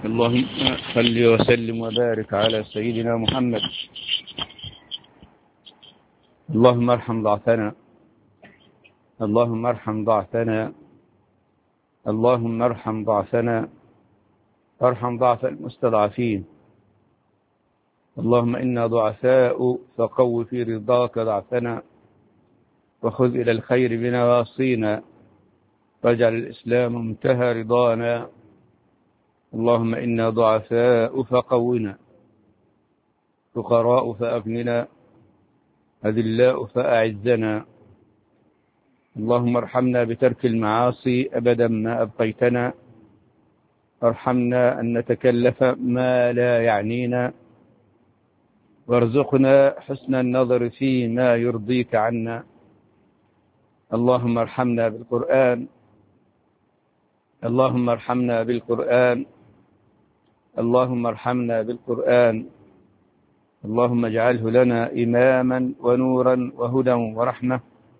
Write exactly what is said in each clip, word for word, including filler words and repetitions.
اللهم صل وسلم وبارك على سيدنا محمد. اللهم ارحم ضعفنا، اللهم ارحم ضعفنا، اللهم ارحم ضعفنا، ارحم ضعف المستضعفين. اللهم إنا ضعفاء فقو في رضاك ضعفنا، وخذ إلى الخير بنواصينا، واجعل الإسلام منتهى رضانا. اللهم إنا ضعفاء فقونا، فقراء فأغننا، أذلاء فأعزنا. اللهم ارحمنا بترك المعاصي أبدا ما أبقيتنا، ارحمنا أن نتكلف ما لا يعنينا، وارزقنا حسن النظر فيما يرضيك عنا. اللهم ارحمنا بالقرآن، اللهم ارحمنا بالقرآن، اللهم ارحمنا بالقرآن. اللهم اجعله لنا إماما ونورا وهدى ورحمة.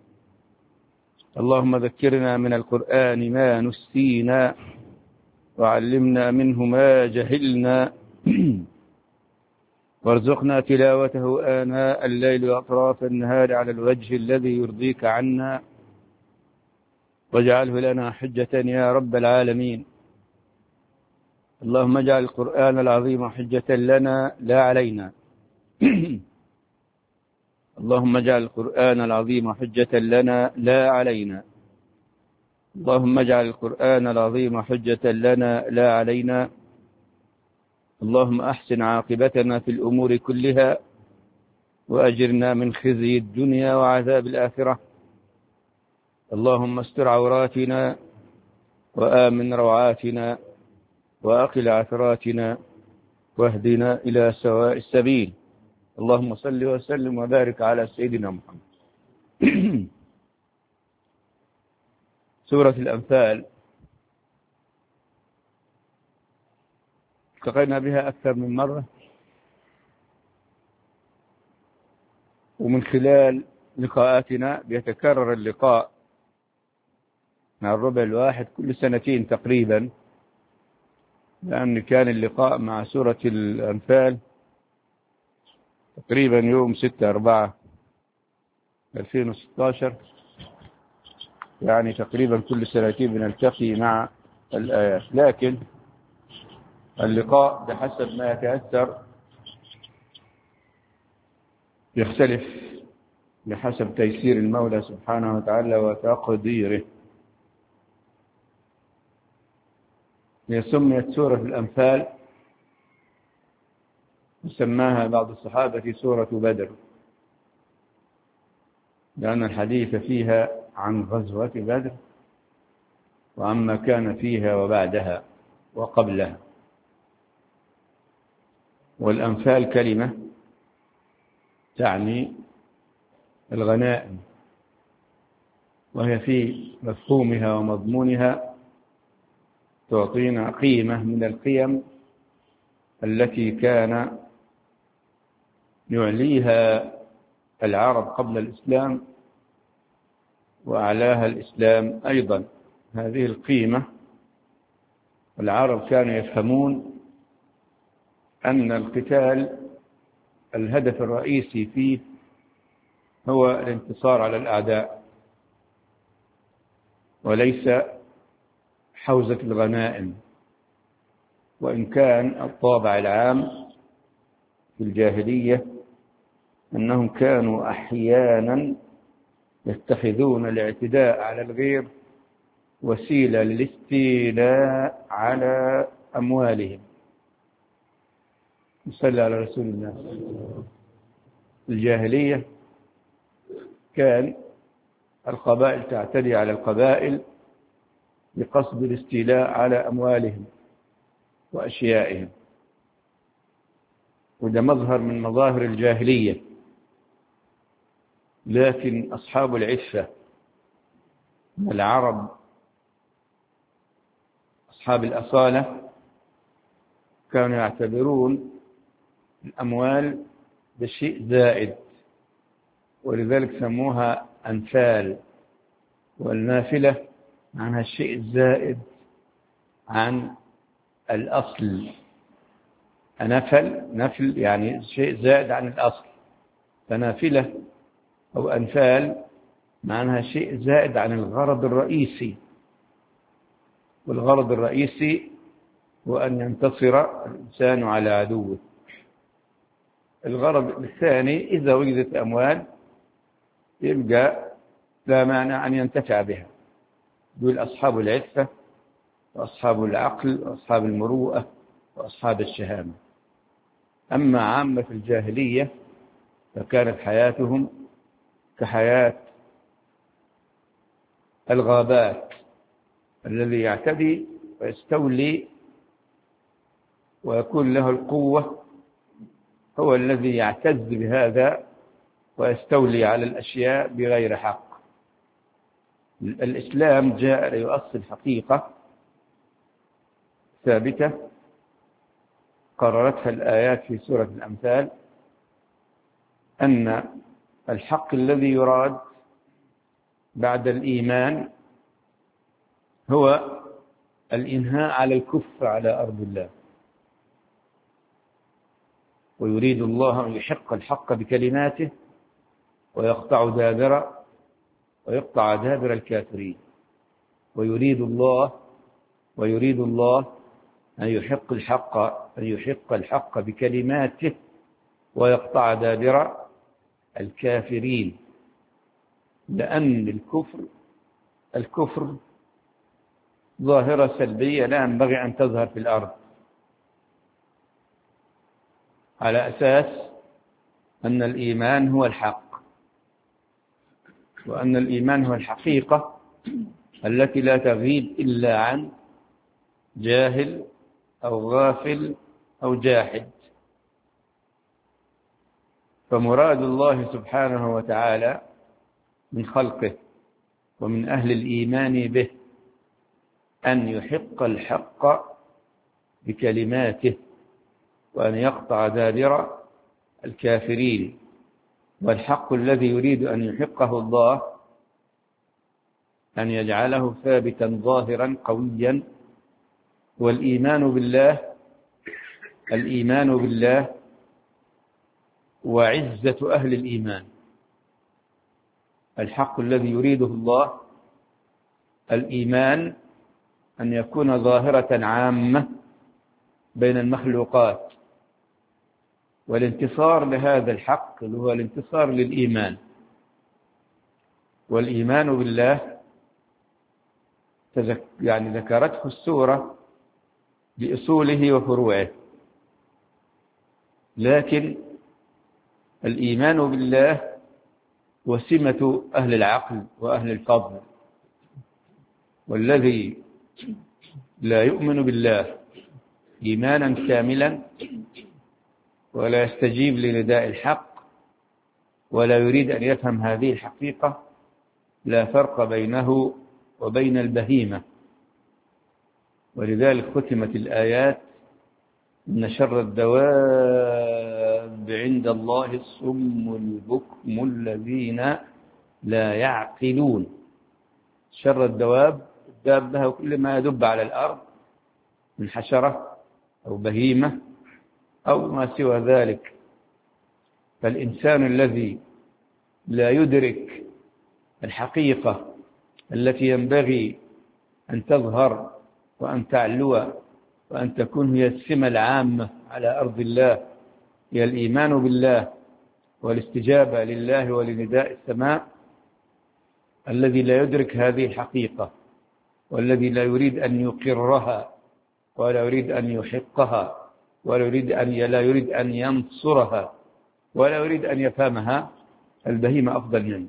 اللهم ذكرنا من القرآن ما نسينا، وعلمنا منه ما جهلنا، وارزقنا تلاوته آناء الليل وأطراف النهار على الوجه الذي يرضيك عنا، واجعله لنا حجة يا رب العالمين. اللهم اجعل القرآن العظيم حجة لنا لا علينا. اللهم اجعل القرآن العظيم حجة لنا لا علينا. اللهم اجعل القرآن العظيم حجة لنا لا علينا. اللهم أحسن عاقبتنا في الأمور كلها، وأجرنا من خزي الدنيا وعذاب الآخرة. اللهم استر عوراتنا، وآمن روعاتنا، وأقل عثراتنا، واهدنا إلى سواء السبيل. اللهم صل وسلم وبارك على سيدنا محمد. سورة الأنفال التقينا بها أكثر من مرة، ومن خلال لقاءاتنا بيتكرر اللقاء مع الربع الواحد كل سنتين تقريبا، لأن كان اللقاء مع سورة الأنفال تقريبا يوم ستة أربعة ألفين وستة عشر، يعني تقريبا كل سنتين بنلتقي مع الآيات، لكن اللقاء بحسب ما يتأثر يختلف بحسب تيسير المولى سبحانه وتعالى وتقديره. هي سميت سورة الأنفال، وسماها بعض الصحابة سورة بدر، لأن الحديث فيها عن غزوة بدر وعما كان فيها وبعدها وقبلها. والأنفال كلمة تعني الغنائم، وهي في مفهومها ومضمونها تعطينا قيمة من القيم التي كان يعليها العرب قبل الإسلام، وأعلاها الإسلام أيضا. هذه القيمة العرب كانوا يفهمون أن القتال الهدف الرئيسي فيه هو الانتصار على الأعداء، وليس حوزة الغنائم. وإن كان الطابع العام في الجاهلية أنهم كانوا أحيانا يتخذون الاعتداء على الغير وسيلة للاستيلاء على أموالهم. صلى على رسول الله. الجاهلية كان القبائل تعتدي على القبائل بقصد الاستيلاء على أموالهم وأشيائهم، وده مظهر من مظاهر الجاهلية. لكن أصحاب العفة من العرب، أصحاب الأصالة، كانوا يعتبرون الأموال بشيء زائد، ولذلك سموها أنفال، والنافلة عنها الشيء الزائد عن الأصل. نفل نفل يعني شيء زائد عن الأصل، فنافلة أو أنفال معناها شيء زائد عن الغرض الرئيسي، والغرض الرئيسي هو أن ينتصر الإنسان على عدوه. الغرض الثاني إذا وجدت أموال يبقى لا مانع أن ينتفع بها، دول أصحاب العفة وأصحاب العقل وأصحاب المروءة وأصحاب الشهامة. أما عامة الجاهلية فكانت حياتهم كحياة الغابات، الذي يعتدي ويستولي ويكون له القوة هو الذي يعتز بهذا ويستولي على الأشياء بغير حق. الإسلام جاء ليؤصل حقيقة ثابتة قررتها الآيات في سورة الأمثال، أن الحق الذي يراد بعد الإيمان هو الإنهاء على الكفر على أرض الله، ويريد الله أن يحق الحق بكلماته ويقطع دابر ويقطع دابر الكافرين. ويريد الله ويريد الله أن يحق الحق أن يحق الحق بكلماته ويقطع دابر الكافرين، لأن الكفر الكفر ظاهرة سلبية لا ينبغي أن تظهر في الأرض، على أساس أن الإيمان هو الحق، وأن الإيمان هو الحقيقة التي لا تغيب إلا عن جاهل أو غافل أو جاحد. فمراد الله سبحانه وتعالى من خلقه ومن أهل الإيمان به أن يحق الحق بكلماته وأن يقطع دابر الكافرين. والحق الذي يريد أن يحقه الله أن يجعله ثابتا ظاهرا قويا. والإيمان بالله الإيمان بالله وعزة أهل الإيمان. الحق الذي يريده الله الإيمان أن يكون ظاهرة عامة بين المخلوقات، والانتصار لهذا الحق هو الانتصار للإيمان. والإيمان بالله يعني ذكرته السورة بأصوله وفروعه، لكن الإيمان بالله وسمة أهل العقل وأهل الفضل. والذي لا يؤمن بالله إيمانا كاملا ولا يستجيب لنداء الحق ولا يريد أن يفهم هذه الحقيقة لا فرق بينه وبين البهيمة. ولذلك ختمت الآيات إن شر الدواب عند الله الصم البكم الذين لا يعقلون. شر الدواب الدابة كل ما يدب على الأرض من حشرة أو بهيمة أو ما سوى ذلك. فالإنسان الذي لا يدرك الحقيقة التي ينبغي أن تظهر وأن تعلو وأن تكون هي السمة العامة على أرض الله، هي الإيمان بالله والاستجابة لله ولنداء السماء، الذي لا يدرك هذه الحقيقة والذي لا يريد أن يقرها ولا يريد أن يحقها ولا يريد أن لا يريد أن ينصرها ولا يريد أن يفهمها، البهيمة أفضل منه.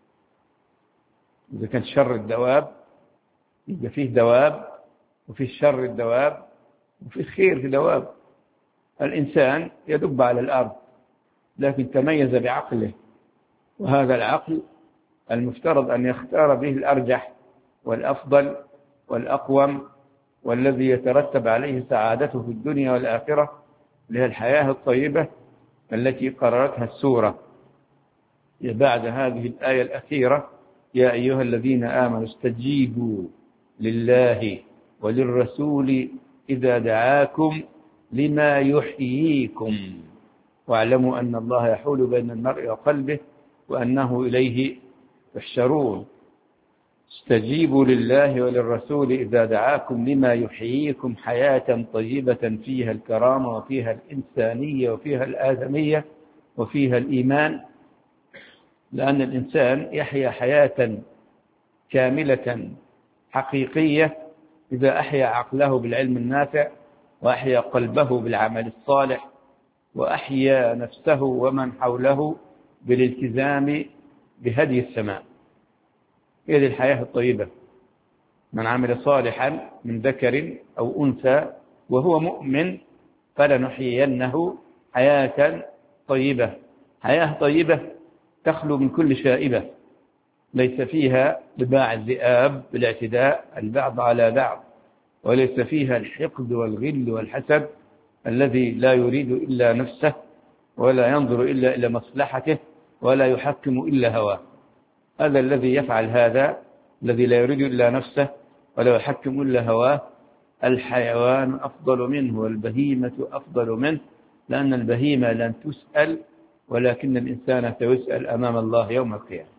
إذا كان شر الدواب يبقى فيه دواب وفيه شر الدواب وفيه خير الدواب. الإنسان يدب على الأرض لكن تميز بعقله، وهذا العقل المفترض أن يختار به الأرجح والأفضل والأقوم والذي يترتب عليه سعادته في الدنيا والآخرة، لها الحياة الطيبة التي قررتها السورة بعد هذه الآية الأخيرة: يا أيها الذين آمنوا استجيبوا لله وللرسول إذا دعاكم لما يحييكم واعلموا أن الله يحول بين المرء وقلبه وأنه إليه تحشرون. استجيبوا لله وللرسول إذا دعاكم لما يحييكم حياة طيبة فيها الكرامة وفيها الإنسانية وفيها الآدمية وفيها الإيمان، لأن الإنسان يحيا حياة كاملة حقيقية إذا أحيا عقله بالعلم النافع، وأحيا قلبه بالعمل الصالح، وأحيا نفسه ومن حوله بالالتزام بهدي السماء. هذه الحياة الطيبة. من عمل صالحا من ذكر أو أنثى وهو مؤمن فلنحيينه حياة طيبة. حياة طيبة تخلو من كل شائبة، ليس فيها طباع الذئاب بالاعتداء البعض على بعض، وليس فيها الحقد والغل والحسد الذي لا يريد إلا نفسه ولا ينظر إلا إلى مصلحته ولا يحكم إلا هواه. هذا الذي يفعل هذا، الذي لا يريد إلا نفسه ولا يحكم إلا هواه، الحيوان أفضل منه والبهيمة أفضل منه، لأن البهيمة لن تسأل ولكن الإنسان سيسأل أمام الله يوم القيامة.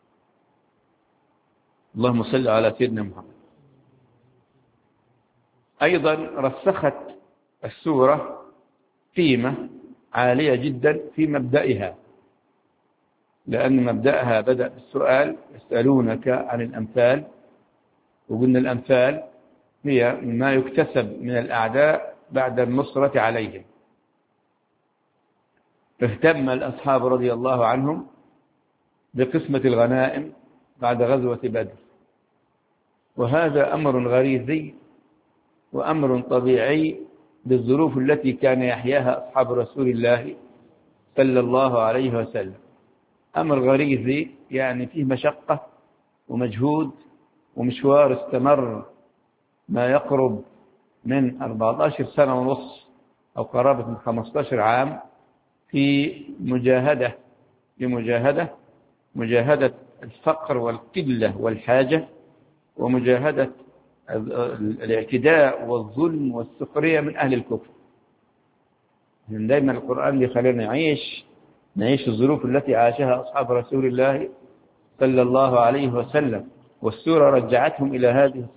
اللهم صل على سيدنا محمد. أيضا رسخت السورة قيمة عالية جدا في مبدئها، لأن مبدأها بدأ بالسؤال يسألونك عن الأمثال، وقلنا الأمثال هي ما يكتسب من الأعداء بعد النصرة عليهم. اهتم الأصحاب رضي الله عنهم بقسمة الغنائم بعد غزوة بدر، وهذا أمر غريزي وأمر طبيعي بالظروف التي كان يحياها أصحاب رسول الله صلى الله عليه وسلم. أمر غريزي يعني فيه مشقة ومجهود ومشوار استمر ما يقرب من أربعة عشر سنة ونصف أو قرابة من خمسة عشر عام في مجاهدة لمجاهدة مجاهدة الفقر والقلة والحاجة، ومجاهدة الاعتداء والظلم والسخرية من أهل الكفر. دائما القرآن يخلينا نعيش نعيش الظروف التي عاشها أصحاب رسول الله صلى الله عليه وسلم، والسورة رجعتهم إلى هذه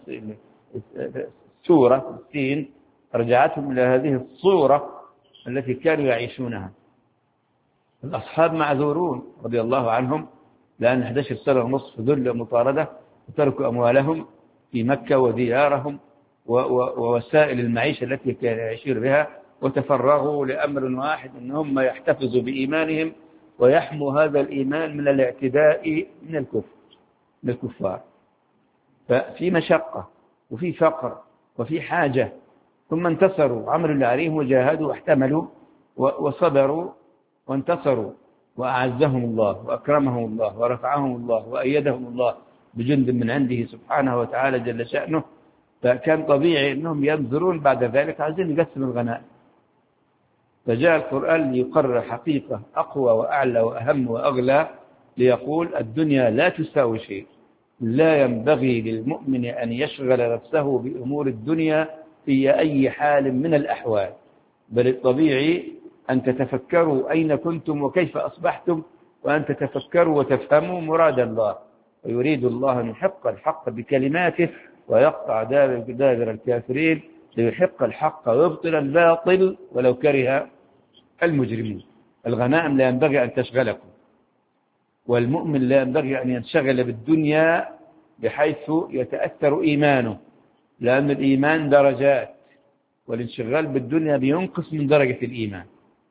السورة السين رجعتهم إلى هذه الصورة التي كانوا يعيشونها. الأصحاب معذورون رضي الله عنهم، لأن أحد عشر سنة ونصف ذل مطاردة وتركوا أموالهم في مكة وديارهم ووسائل المعيشة التي كانوا يعيشون بها، وتفرغوا لأمر واحد أنهم يحتفظوا بإيمانهم ويحموا هذا الإيمان من الاعتداء من الكفر من الكفار. ففي مشقة وفي فقر وفي حاجة، ثم انتصروا، عملوا اللي عليهم وجاهدوا واحتملوا وصبروا وانتصروا، وأعزهم الله وأكرمهم الله ورفعهم الله وأيدهم الله بجند من عنده سبحانه وتعالى جل شأنه. فكان طبيعي أنهم ينظرون بعد ذلك عايزين يقسم الغنائم، فجاء القرآن ليقرر حقيقة أقوى وأعلى وأهم وأغلى، ليقول الدنيا لا تساوي شيء، لا ينبغي للمؤمن أن يشغل نفسه بأمور الدنيا في أي حال من الأحوال، بل الطبيعي أن تتفكروا أين كنتم وكيف أصبحتم، وأن تتفكروا وتفهموا مراد الله. ويريد الله أن يحق الحق بكلماته ويقطع دابر الكافرين ليحق الحق ويبطل الباطل ولو كره المجرمين. الغنائم لا ينبغي أن تشغلكم، والمؤمن لا ينبغي أن ينشغل بالدنيا بحيث يتأثر إيمانه، لأن الإيمان درجات، والانشغال بالدنيا بينقص من درجة الإيمان.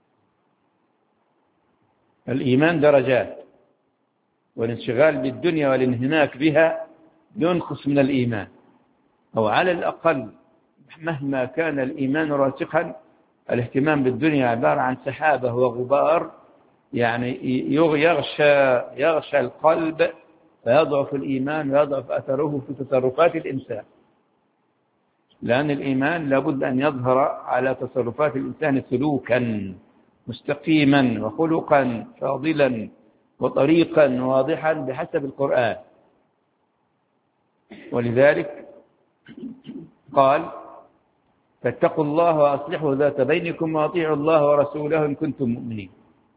الإيمان درجات، والانشغال بالدنيا والانهماك بها ينقص من الإيمان، أو على الأقل مهما كان الإيمان راسخا، الاهتمام بالدنيا عبارة عن سحابة وغبار، يعني يغشى يغشى القلب فيضعف الإيمان ويضعف أثره في تصرفات الإنسان، لأن الإيمان لابد أن يظهر على تصرفات الإنسان سلوكا مستقيما وخلقا فاضلا وطريقا واضحا بحسب القرآن. ولذلك قال فاتقوا الله وأصلحوا ذات بينكم وأطيعوا الله ورسوله إن كنتم مؤمنين.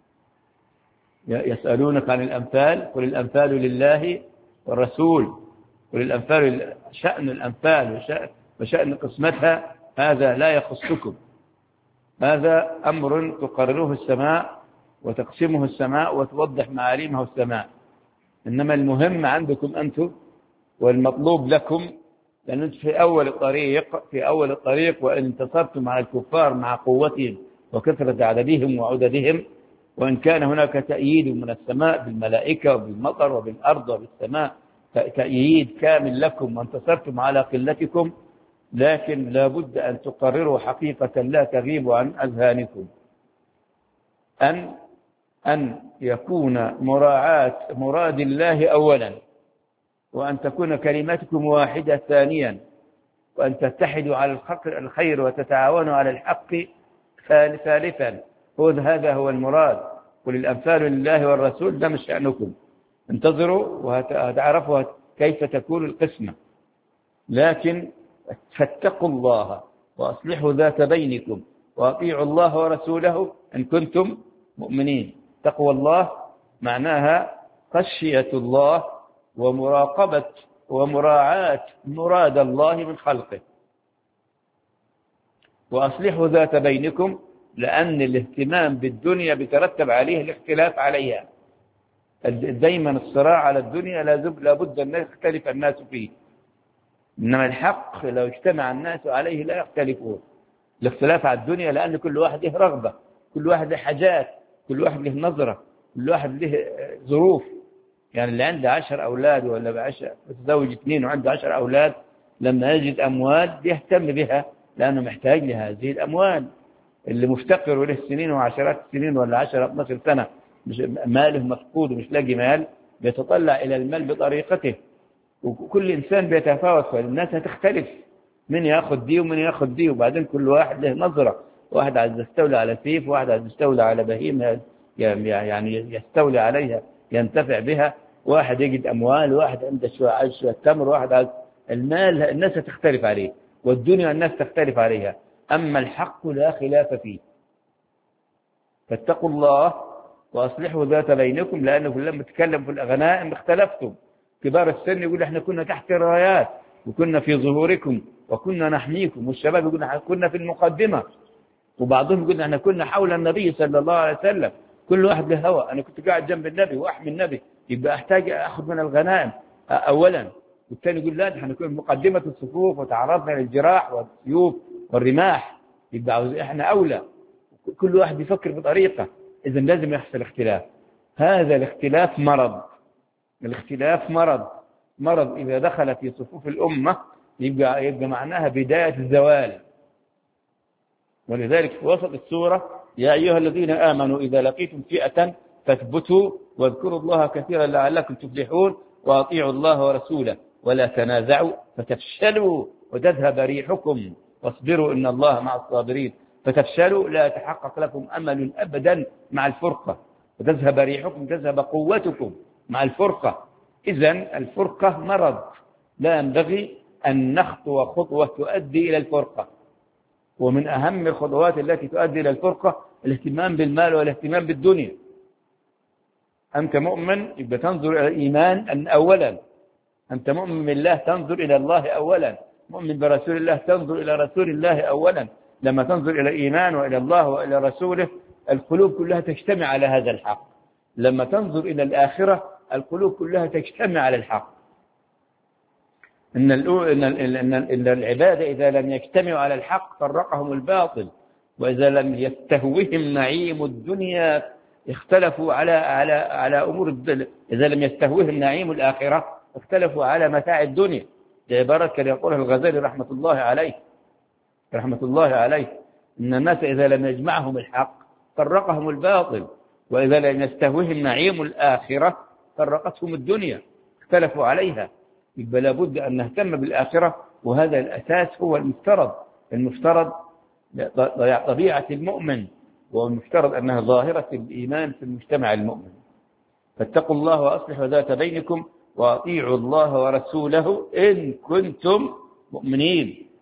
يسألونك عن الأنفال قل الأنفال لله والرسول. قل الأنفال، شأن الأنفال وشأن قسمتها هذا لا يخصكم، هذا أمر تقرره السماء وتقسمه السماء وتوضح معالمه السماء، إنما المهم عندكم أنتم والمطلوب لكم، لأن أنتم في أول الطريق في أول الطريق وإن انتصرتم على الكفار مع قوتهم وكثرة عددهم وعددهم، وإن كان هناك تأييد من السماء بالملائكة وبالمطر وبالأرض وبالسماء تأييد كامل لكم وانتصرتم على قلتكم، لكن لا بد أن تقرروا حقيقة لا تغيب عن أذهانكم أن أن يكون مراعاة مراد الله أولا، وأن تكون كلمتكم واحدة ثانيا، وأن تتحدوا على الخير وتتعاونوا على الحق ثالثا. هذا هو المراد. قل الأنفال لله والرسول، ده مش شأنكم، انتظروا وهتعرفوا كيف تكون القسمة. لكن فاتقوا الله وأصلحوا ذات بينكم وأطيعوا الله ورسوله إن كنتم مؤمنين. تقوى الله معناها خشية الله ومراقبة ومراعاة مراد الله من خلقه. وأصلحوا ذات بينكم، لأن الاهتمام بالدنيا بيترتب عليه الاختلاف عليها. دايما الصراع على الدنيا لا بد أن يختلف الناس فيه، إنما الحق لو اجتمع الناس عليه لا يختلفون. الاختلاف على الدنيا لأن كل واحد له رغبة، كل واحد له حاجات، كل واحد له نظرة، كل واحد له ظروف. يعني اللي عنده عشر أولاد ولا بعشر متزوج اثنين وعنده عشر أولاد، لما يجد أموال يهتم بها لأنه محتاج لهذه الأموال. اللي مفتقر وله سنين وعشرات السنين ولا عشرة اثناشر سنة مش ماله مفقود ومش لاقي مال، بيتطلع إلى المال بطريقته. وكل إنسان بيتفاوت، فالناس هتختلف، من يأخذ دي ومن يأخذ دي، وبعدين كل واحد له نظرة. واحد عايز يستولي على سيف، واحد عايز يستولي على بهيمة يعني يستولي عليها ينتفع بها، واحد يجد أموال، واحد عنده شوية عايز شوية تمر، واحد عايز المال. الناس تختلف عليه، والدنيا الناس تختلف عليها، أما الحق لا خلاف فيه. فاتقوا الله وأصلحوا ذات بينكم، لأنه لما تكلم في الغنائم اختلفتم. كبار السن يقول احنا كنا تحت الرايات وكنا في ظهوركم وكنا نحميكم، والشباب يقول احنا كنا في المقدمة، وبعضهم يقول احنا كنا حول النبي صلى الله عليه وسلم. كل واحد له هوى، أنا كنت قاعد جنب النبي وأحمي النبي، يبقى أحتاج أخذ من الغنائم أولا. والثاني يقول لا، احنا نكون مقدمة الصفوف وتعرضنا للجراح والسيوف والرماح، يبقى احنا أولى. كل واحد يفكر بطريقة، إذن لازم يحصل اختلاف. هذا الاختلاف مرض، الاختلاف مرض مرض إذا دخل في صفوف الأمة يبقى, يبقى معناها بداية الزوال. ولذلك في وسط السورة يا أيها الذين آمنوا إذا لقيتم فئة فاثبتوا واذكروا الله كثيرا لعلكم تفلحون وأطيعوا الله ورسوله ولا تنازعوا فتفشلوا وتذهب ريحكم واصبروا إن الله مع الصابرين. فتفشلوا لا يتحقق لكم أمل أبدا مع الفرقة، وتذهب ريحكم تذهب قوتكم مع الفرقة. إذن الفرقة مرض، لا ينبغي أن نخطو خطوة تؤدي إلى الفرقة. ومن أهم الخطوات التي تؤدي إلى الفرقة الاهتمام بالمال والاهتمام بالدنيا. أنت مؤمن يبقى تنظر إلى الإيمان أن أولا، أنت مؤمن بالله تنظر إلى الله أولا، مؤمن برسول الله تنظر إلى رسول الله أولا. لما تنظر إلى الإيمان وإلى الله وإلى رسوله القلوب كلها تجتمع على هذا الحق. لما تنظر إلى الآخرة القلوب كلها تجتمع على الحق. إن, إن, إن, إن العبادة إذا لم يجتمعوا على الحق فرقهم الباطل، وإذا لم يستهوهم نعيم الدنيا اختلفوا على على على أمور الدنيا. إذا لم يستهوهم نعيم الآخرة اختلفوا على متاع الدنيا. بعبارة كان يقولها الغزالي رحمة الله عليه رحمة الله عليه إن الناس إذا لم يجمعهم الحق فرقهم الباطل، وإذا لم يستهوهم نعيم الآخرة فرقتهم الدنيا اختلفوا عليها. يبقى لابد أن نهتم بالآخرة، وهذا الأساس هو المفترض المفترض طبيعة المؤمن، والمفترض أنها ظاهرة الإيمان في المجتمع المؤمن. فاتقوا الله وأصلحوا ذات بينكم وأطيعوا الله ورسوله إن كنتم مؤمنين.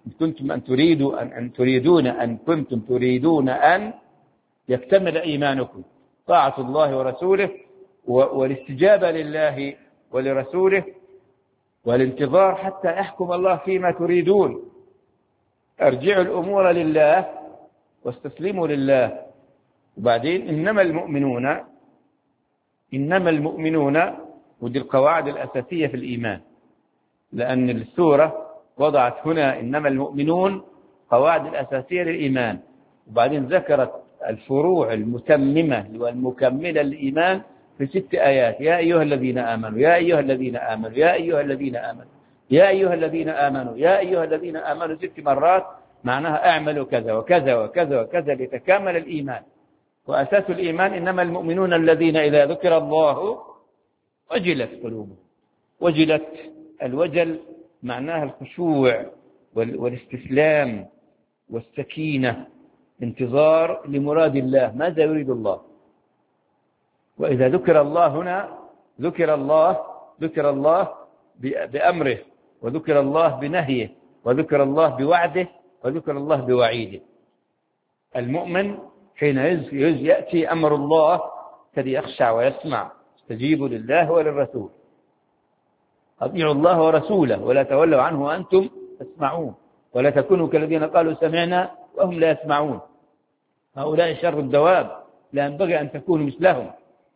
إن كنتم أن تريدوا أن, أن تريدون أن كنتم تريدون أن يكتمل إيمانكم طاعة الله ورسوله والاستجابة لله ولرسوله والانتظار حتى يحكم الله فيما تريدون. ارجعوا الأمور لله واستسلموا لله. وبعدين إنما المؤمنون إنما المؤمنون ودي القواعد الأساسية في الإيمان، لأن السورة وضعت هنا إنما المؤمنون قواعد الأساسية للإيمان، وبعدين ذكرت الفروع المتممة والمكملة للإيمان في ست آيات. يا أيها الذين آمنوا يا أيها الذين آمنوا يا أيها الذين آمنوا يا أيها الذين آمنوا يا أيها الذين آمنوا ست مرات، معناها اعملوا كذا وكذا وكذا وكذا لتكامل الإيمان. وأساس الإيمان إنما المؤمنون الذين إذا ذكر الله وجلت قلوبهم. وجلت، الوجل معناها الخشوع والاستسلام والسكينة، انتظار لمراد الله، ماذا يريد الله. وإذا ذكر الله هنا ذكر الله ذكر الله بأمره، وذكر الله بنهيه، وذكر الله بوعده، وذكر الله بوعيده. المؤمن حين يأتي أمر الله الذي يخشع ويسمع، استجيبوا لله وللرسول، أطيعوا الله ورسوله ولا تولوا عنه وأنتم تسمعون، ولا تكونوا كالذين قالوا سمعنا وهم لا يسمعون. هؤلاء شر الدواب، لا ينبغي أن تكونوا مثلهم.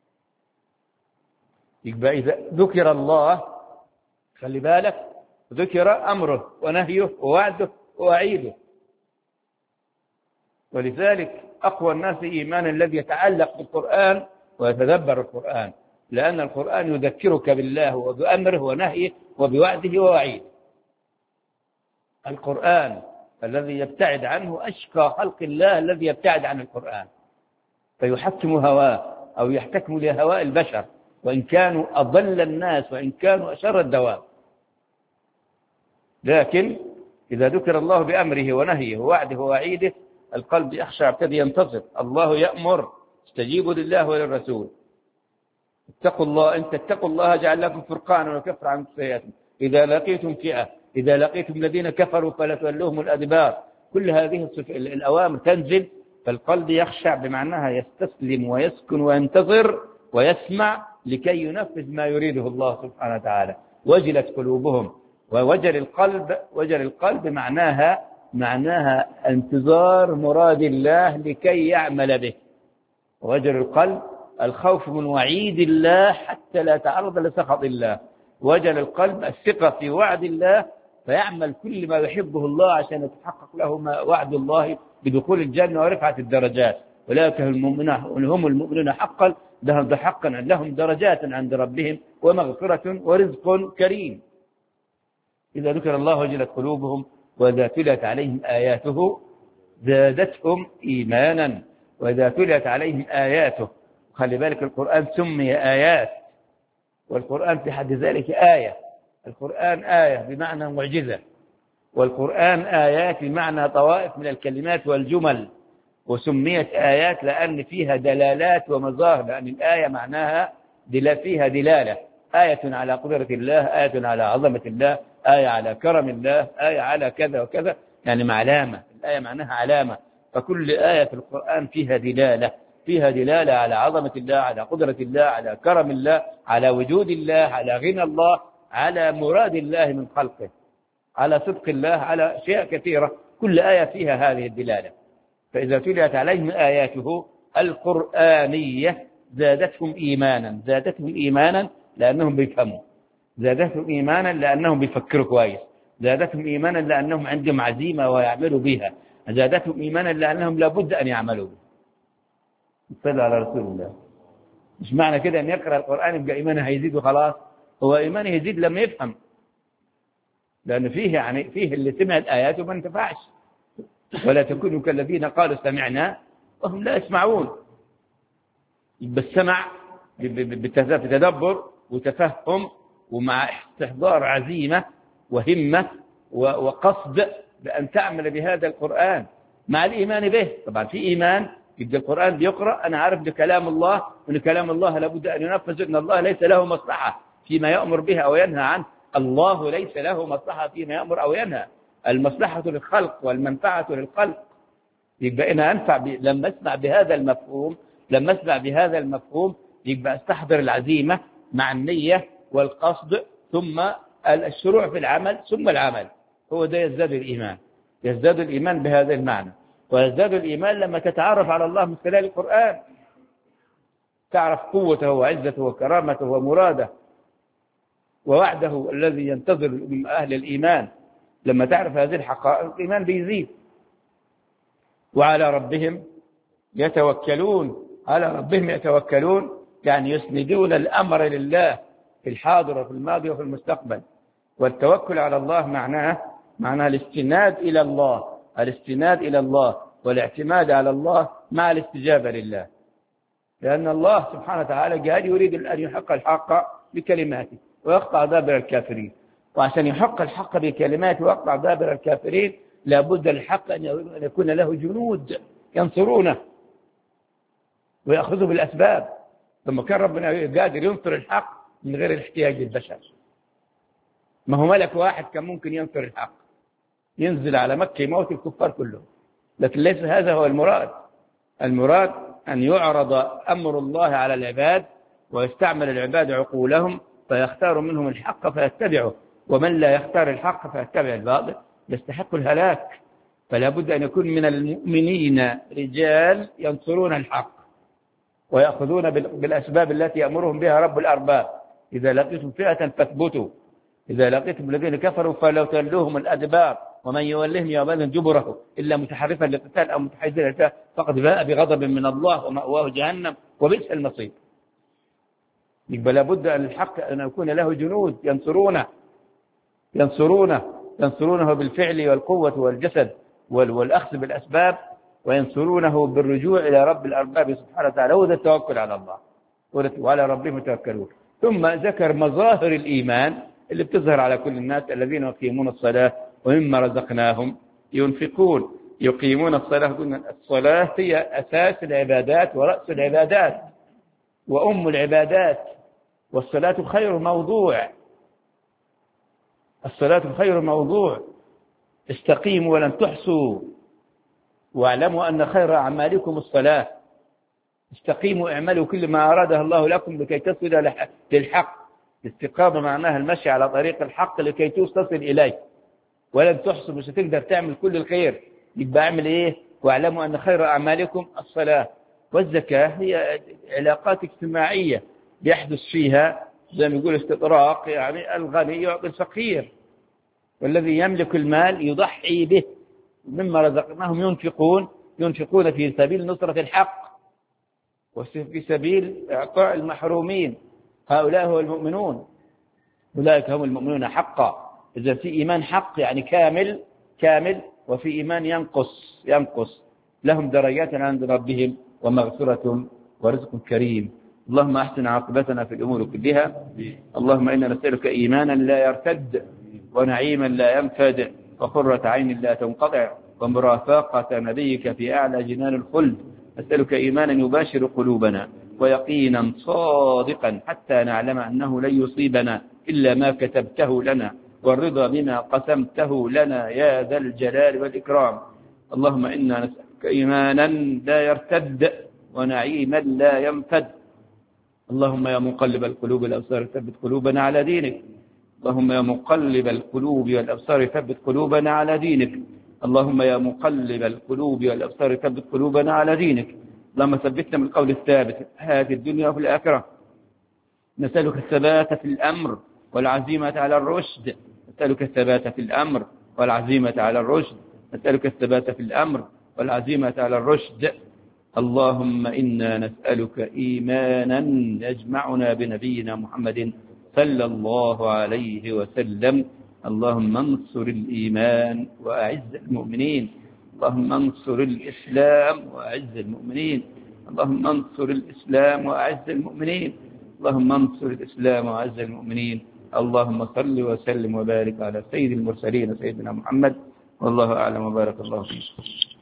يبقى إذا ذكر الله خلي بالك ذكر أمره ونهيه ووعده ووعيده. ولذلك أقوى الناس إيمانا الذي يتعلق بالقرآن ويتدبر القرآن، لأن القرآن يذكرك بالله وبأمره ونهيه وبوعده ووعيده. القرآن الذي يبتعد عنه أشقى خلق الله الذي يبتعد عن القرآن، فيحكم هواه أو يحتكم لهواء البشر، وإن كانوا أضل الناس وإن كانوا أشر الدواب. لكن إذا ذكر الله بأمره ونهيه ووعده ووعيده القلب يخشع، ابتدي ينتصر. الله يأمر استجيبوا لله وللرسول، اتقوا الله، إن تتقوا الله جعل لكم فرقانا ويكفر عنكم سيئاتكم، إذا لقيتم فئة إذا لقيتم الذين كفروا فلا تولوهم الأدبار. كل هذه الأوامر تنزل، فالقلب يخشع بمعناها يستسلم ويسكن وينتظر ويسمع لكي ينفذ ما يريده الله سبحانه وتعالى. وجلت قلوبهم، ووجل القلب وجل القلب معناها معناها انتظار مراد الله لكي يعمل به. وجل القلب الخوف من وعيد الله حتى لا يتعرض لسخط الله. وجل القلب الثقة في وعد الله فيعمل كل ما يحبه الله عشان يتحقق له ما وعد الله بدخول الجنة ورفعة الدرجات. أولئك هم المؤمنون حقا، لهم حقا لهم درجات عند ربهم ومغفرة ورزق كريم. إذا ذكر الله وجلت قلوبهم وإذا تلت عليهم آياته زادتهم إيمانا. وإذا تلت عليهم آياته، خلي بالك القرآن سمي آيات، والقرآن في حد ذلك آية. القرآن آية بمعنى معجزة، والقرآن آيات بمعنى طوائف من الكلمات والجمل. وسميت آيات لأن فيها دلالات ومظاهر، لأن الآية معناها دل فيها دلالة، آية على قدرة الله، آية على عظمة الله، آية على كرم الله، آية على كذا وكذا، يعني علامة. الآية معناها علامة. فكل آية في القرآن فيها دلالة، فيها دلالة على عظمة الله، على قدرة الله، على كرم الله، على وجود الله، على غنى الله، على مراد الله من خلقه، على صدق الله، على أشياء كثيرة. كل آية فيها هذه الدلالة. فإذا تليت عليهم آياته القرآنية زادتهم إيمانا. زادتهم إيمانا لأنهم بيفهموا، زادتهم إيمانا لأنهم بيفكروا كويس، زادتهم إيمانا لأنهم عندهم عزيمة ويعملوا بها، زادتهم إيمانا لأنهم لابد أن يعملوا بها. صلى على رسول الله. مش معنى كده أن يقرأ القرآن يبقى إيمانه هيزيد وخلاص، هو إيمانه يزيد لما يفهم، لأن فيه يعني فيه اللي سمع الآيات وما انتفعش. ولا تكونوا كالذين قالوا سمعنا وهم لا يسمعون. يبقى السمع بتدبر وتفهم ومع استحضار عزيمة وهمة وقصد بأن تعمل بهذا القرآن مع الإيمان به. طبعا في إيمان، يبقى القرآن بيقرأ أنا عارف بكلام الله، وأن كلام الله لابد أن ينفذ، أن الله ليس له مصلحة فيما يأمر به أو ينهى عنه. الله ليس له مصلحة فيما يأمر أو ينهى، المصلحة للخلق والمنفعة للخلق. يبقى أنا أنفع ب... لما أسمع بهذا المفهوم لما أسمع بهذا المفهوم يبقى أستحضر العزيمة مع النية والقصد ثم الشروع في العمل ثم العمل. هو ده يزداد الإيمان. يزداد الإيمان بهذا المعنى. ويزداد الإيمان لما تتعرف على الله من خلال القرآن، تعرف قوته وعزته وكرامته ومراده ووعده الذي ينتظر من أهل الإيمان. لما تعرف هذه الحقائق الإيمان بيزيد. وعلى ربهم يتوكلون. على ربهم يتوكلون يعني يسندون الأمر لله في الحاضر وفي الماضي وفي المستقبل. والتوكل على الله معناه معناه الاستناد إلى الله الاستناد إلى الله والاعتماد على الله مع الاستجابة لله. لأن الله سبحانه وتعالى قال يريد أن يحق الحق بكلماته ويقطع دابر الكافرين. وعشان يحق الحق بكلماته ويقطع دابر الكافرين لابد الحق أن يكون له جنود ينصرونه ويأخذوا بالأسباب. لما كان ربنا قادر ينصر الحق من غير الاحتياج للبشر. ما هو ملك واحد كان ممكن ينصر الحق ينزل على مكة يموت الكفار كلهم، لكن ليس هذا هو المراد. المراد أن يعرض أمر الله على العباد ويستعمل العباد عقولهم فيختار منهم الحق فيتبعه، ومن لا يختار الحق فيتبع الباطل يستحق الهلاك. فلا بد أن يكون من المؤمنين رجال ينصرون الحق ويأخذون بالأسباب التي يأمرهم بها رب الأرباب. إذا لقيتم فئة فاثبتوا، إذا لقيتم الذين كفروا فلو تولوهم الأدبار ومن يولهم يومئذ جبره إلا متحرفا لقتال أو متحيزا لقتال فقد باء بغضب من الله ومأواه جهنم وبئس المصير. يبقى لابد أن الحق أن يكون له جنود ينصرونه ينصرونه ينصرونه بالفعل والقوة والجسد والأخذ بالأسباب، وينصرونه بالرجوع إلى رب الأرباب سبحانه وتعالى. هو ده التوكل على الله وعلى ربهم يتوكلون. ثم ذكر مظاهر الإيمان اللي بتظهر على كل الناس الذين يقيمون الصلاة ومما رزقناهم ينفقون. يقيمون الصلاة. الصلاة هي أساس العبادات ورأس العبادات وأم العبادات، والصلاة خير موضوع. الصلاة خير موضوع. استقيموا ولن تحصوا واعلموا أن خير أعمالكم الصلاة. استقيموا اعملوا كل ما أراده الله لكم لكي تصل للحق. الاستقامة معناها المشي على طريق الحق لكي تصل إليه. ولن تحصوا، مش هتقدر تعمل كل الخير. يبقى اعمل إيه؟ واعلموا أن خير أعمالكم الصلاة. والزكاة هي علاقات اجتماعية يحدث فيها زي ما يقول استطراق، يعني الغني يعطي الفقير والذي يملك المال يضحي به. مما رزقناهم ينفقون ينفقون في سبيل نصرة الحق وفي سبيل إعطاء المحرومين. هؤلاء هم المؤمنون. أولئك هم المؤمنون حقا. إذا في إيمان حق يعني كامل كامل وفي إيمان ينقص ينقص لهم درجات عند ربهم ومغفرة ورزق كريم. اللهم أحسن عاقبتنا في الأمور كلها. اللهم إنا نسألك إيمانا لا يرتد ونعيما لا ينفد وقرة عين لا تنقطع ومرافقة نبيك في أعلى جنان الخلد. نسألك إيمانا يباشر قلوبنا ويقينا صادقا حتى نعلم أنه لن يصيبنا إلا ما كتبته لنا والرضا بما قسمته لنا يا ذا الجلال والإكرام. اللهم إنا نسألك إيمانا لا يرتد ونعيما لا ينفد. اللهم يا مقلب القلوب والأبصار ثبت قلوبنا على دينك. اللهم يا مقلب القلوب والأبصار ثبت قلوبنا على دينك. اللهم يا مقلب القلوب والأبصار ثبت قلوبنا على دينك. اللهم ثبتنا من القول الثابت في هذه الدنيا وفي الآخرة. نسألك الثبات في الأمر والعزيمة على الرشد. نسألك الثبات في الأمر والعزيمة على الرشد. نسألك الثبات في الأمر والعزيمة على الرشد. اللهم إنا نسألك إيمانا يجمعنا بنبينا محمد صلى الله عليه وسلم. اللهم انصر الإيمان وأعز المؤمنين. اللهم انصر الإسلام وأعز المؤمنين. اللهم انصر الإسلام وأعز المؤمنين. اللهم انصر الإسلام وأعز المؤمنين. اللهم صل وسلم وبارك على سيد المرسلين سيدنا محمد والله أعلم وبارك الله فيك.